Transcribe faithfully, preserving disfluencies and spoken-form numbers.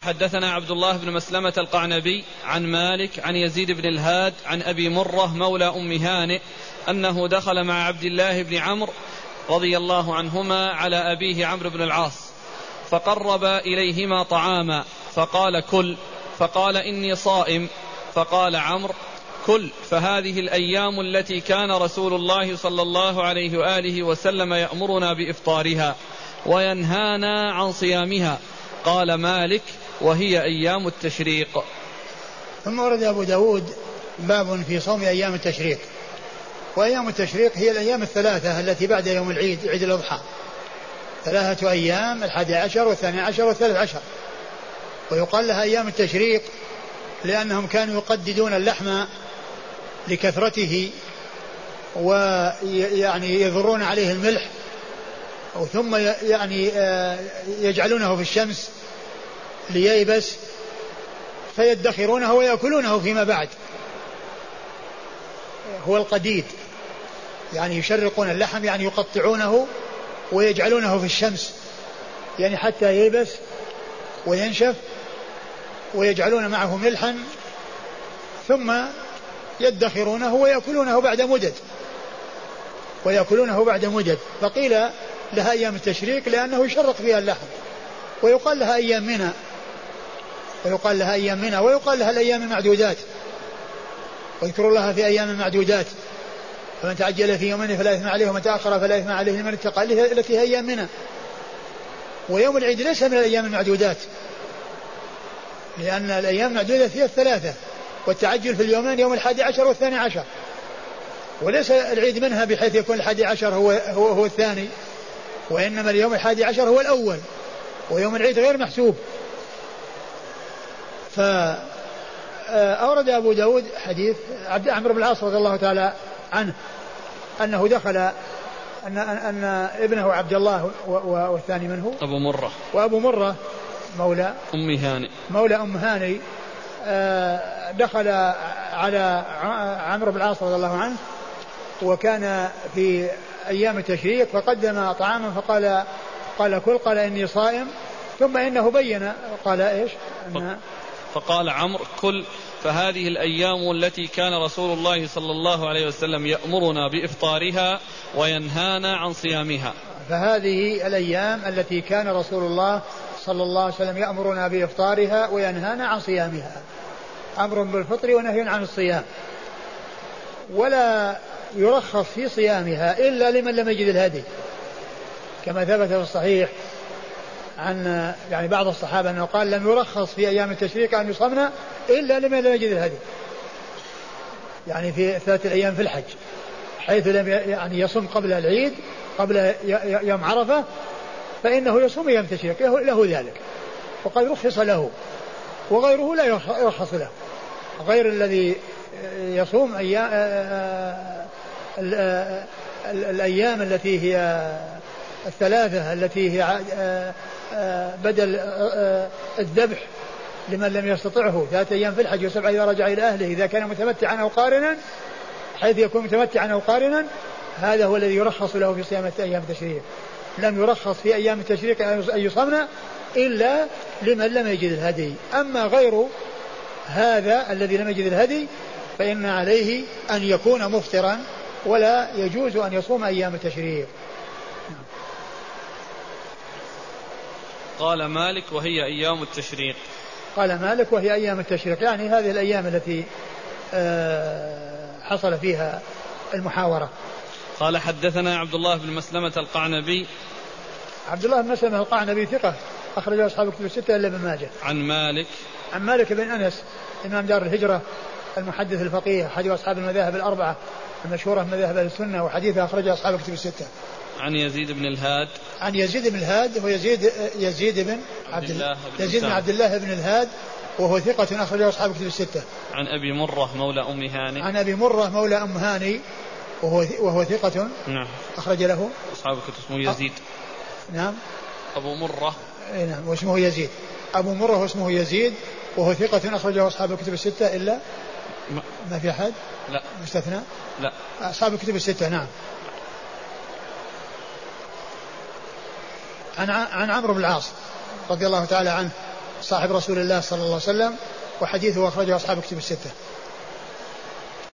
حدثنا عبد الله بن مسلمة القعنبي عن مالك عن يزيد بن الهاد عن أبي مرة مولى أم هانئ أنه دخل مع عبد الله بن عمرو رضي الله عنهما على أبيه عمرو بن العاص فقرب إليهما طعاما فقال كل، فقال إني صائم، فقال عمرو كل، فهذه الأيام التي كان رسول الله صلى الله عليه وآله وسلم يأمرنا بإفطارها وينهانا عن صيامها. قال مالك وهي أيام التشريق. ثم ورد أبو داود باب في صوم أيام التشريق. وأيام التشريق هي الأيام الثلاثة التي بعد يوم العيد، عيد الأضحى، ثلاثة أيام، الحادي عشر والثاني عشر والثالث عشر. ويقال لها أيام التشريق لأنهم كانوا يقددون اللحم لكثرته ويعني يضرون عليه الملح، ثم يعني يجعلونه في الشمس لييبس فيدخرونه ويأكلونه فيما بعد. هو القديد، يعني يشرقون اللحم، يعني يقطعونه ويجعلونه في الشمس يعني حتى ييبس وينشف، ويجعلون معه ملحا ثم يدخرونه ويأكلونه بعد مدد ويأكلونه بعد مدد. فقيل لها أيام التشريق لأنه يشرق فيها اللحم. ويقال لها أيام منى، ويقال لها أيام منى ويقال لها الأيام المعدودات، واذكروا الله في أيام معدودات، فمن تعجل في يومين فلا إثم عليه ومن تأخر فلا إثم عليه لمن اتقى، التي هي أيام منى. ويوم العيد ليس من الأيام المعدودات، لأن الأيام المعدودة هي الثلاثة، والتعجل في اليومين يوم الحادي عشر والثاني عشر، وليس العيد منها بحيث يكون الحادي عشر هو, هو, هو الثاني، وإنما اليوم الحادي عشر هو الأول، ويوم العيد غير محسوب. فأورد أبو داود حديث عبد عمرو بن العاص رضي الله تعالى عنه أنه دخل أن, أن ابنه عبد الله والثاني منه أبو مرة وأبو مرة مولى أم هانئ مولى أم هانئ دخل على عمرو بن العاص رضي الله عنه وكان في أيام التشريق، فقدم طعاما فقال قال كل، قال إني صائم، ثم إنه بين قال إيش أن فقال عمرو كل، فهذه الأيام التي كان رسول الله صلى الله عليه وسلم يأمرنا بإفطارها وينهانا عن صيامها. فهذه الأيام التي كان رسول الله صلى الله عليه وسلم يأمرنا بإفطارها وينهانا عن صيامها، أمر بالفطر ونهي عن الصيام. ولا يرخص في صيامها إلا لمن لم يجد الهدي، كما ثبت في الصحيح عن يعني بعض الصحابة أنه قال لم يرخص في أيام التشريق أن يصمنا إلا لمن لم يجد الهدي، يعني في ثلاثة أيام في الحج، حيث لم يعني يصم قبل العيد قبل يوم عرفة فإنه يصوم أيام التشريق له ذلك، وقد رخص له، وغيره لا يرخص له، غير الذي يصوم أيام الأيام التي هي الثلاثة التي هي بدل الذبح لمن لم يستطعه، ثلاثة أيام في الحج وسبعة إذا رجع إلى أهله إذا كان متمتعا أو قارنا، حيث يكون متمتعا أو قارنا، هذا هو الذي يرخص له في صيام أيام التشريق. لم يرخص في أيام التشريق أن يصمنا إلا لمن لم يجد الهدي. أما غير هذا الذي لم يجد الهدي فإن عليه أن يكون مفطرا ولا يجوز أن يصوم أيام التشريق. قال مالك وهي أيام التشريق. قال مالك وهي أيام التشريق، يعني هذه الأيام التي حصل فيها المحاورة. قال حدثنا عبد الله بن مسلمة القعنبي. عبد الله بن مسلمة القعنبي ثقة أخرج أصحاب الكتب الستة إلا ابن ماجه. عن مالك عن مالك بن أنس إمام دار الهجرة المحدث الفقيه أحد أصحاب المذاهب الأربعة المشهورة من مذاهب السنة، وحديثه أخرج أصحاب الكتب الستة. عن يزيد بن الهاد. عن يزيد بن الهاد هو يزيد يزيد بن عبد الله يزيد بن عبد الله بن الهاد وهو ثقة أخرج أصحاب الكتب الستة. عن أبي مرة مولى أم هانئ. عن أبي مرة مولى أم هانئ وهو وهو ثقة. نعم. أخرج له أصحاب الكتب. اسمه يزيد. نعم. أبو مرة. نعم واسمه يزيد. أبو مرة واسمه يزيد وهو ثقة أخرجه أصحاب الكتب الستة إلا ما, ما في أحد. لا. مستثنى. لا. أصحاب الكتب الستة. نعم. عن عن عمرو بن العاص رضي الله تعالى عنه صاحب رسول الله صلى الله عليه وسلم، وحديثه أخرجه أصحاب كتب الستة.